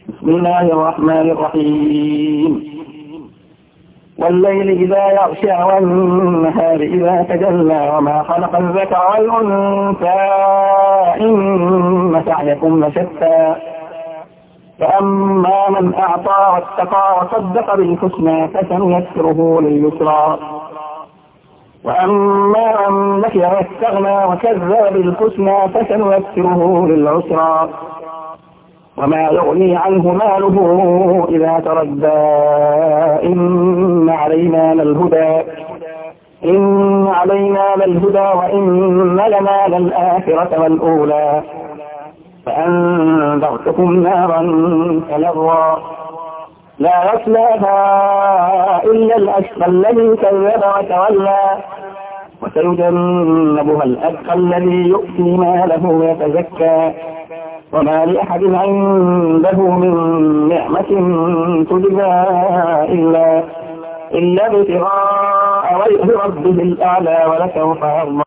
بسم الله الرحمن الرحيم. والليل إذا يغشى والنهار إذا تجلى وما خلق الذكر والأنثى إن سعيكم لشتى فأما من أعطى واتقى وصدق بالحسنى فسنيسره لليسرى وأما من بخل واستغنى وكذب بالحسنى فسنيسره للعسرى وما يغني عنه ماله إذا تردى إن علينا للهدى وإن لنا للآخرة والأولى فأنذرتكم نارا تلظى لا يصلاها إلا الأشقى الذي كذب وتولى وسيجنبها الأتقى الذي يؤتي ماله يتزكى وما لأحد عنده من نعمة تجزى إلا ابتغاء وجه ربه الأعلى ولسوف يرضى.